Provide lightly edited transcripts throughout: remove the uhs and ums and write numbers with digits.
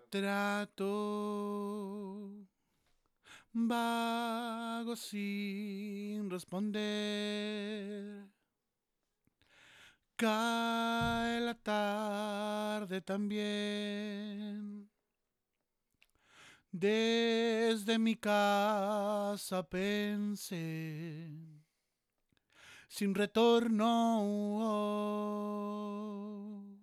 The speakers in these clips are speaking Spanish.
Trato vago sin responder. Cae la tarde también. Desde mi casa pensé, sin retorno.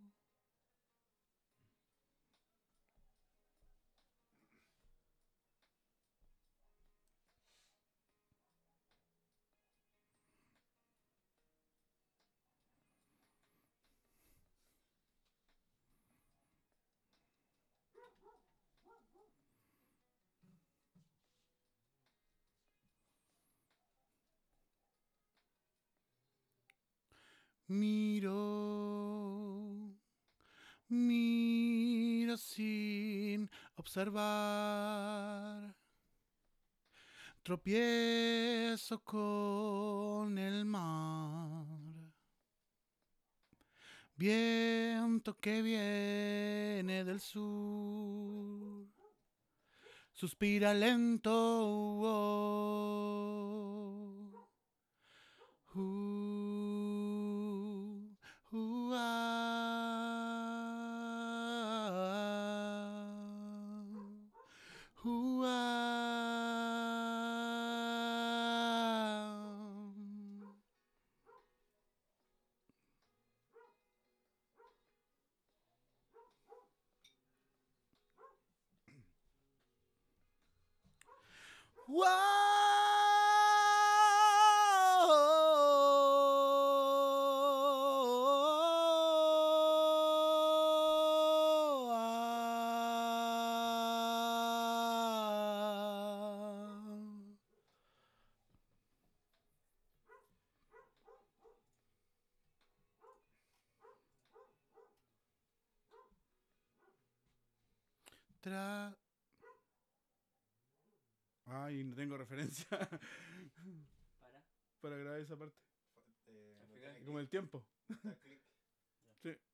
Miro, miro sin observar. Tropiezo con el mar. Viento que viene del sur. Suspira lento. Ay, no tengo referencia Para. para grabar esa parte. Al final, Como el tiempo. da clic. Sí.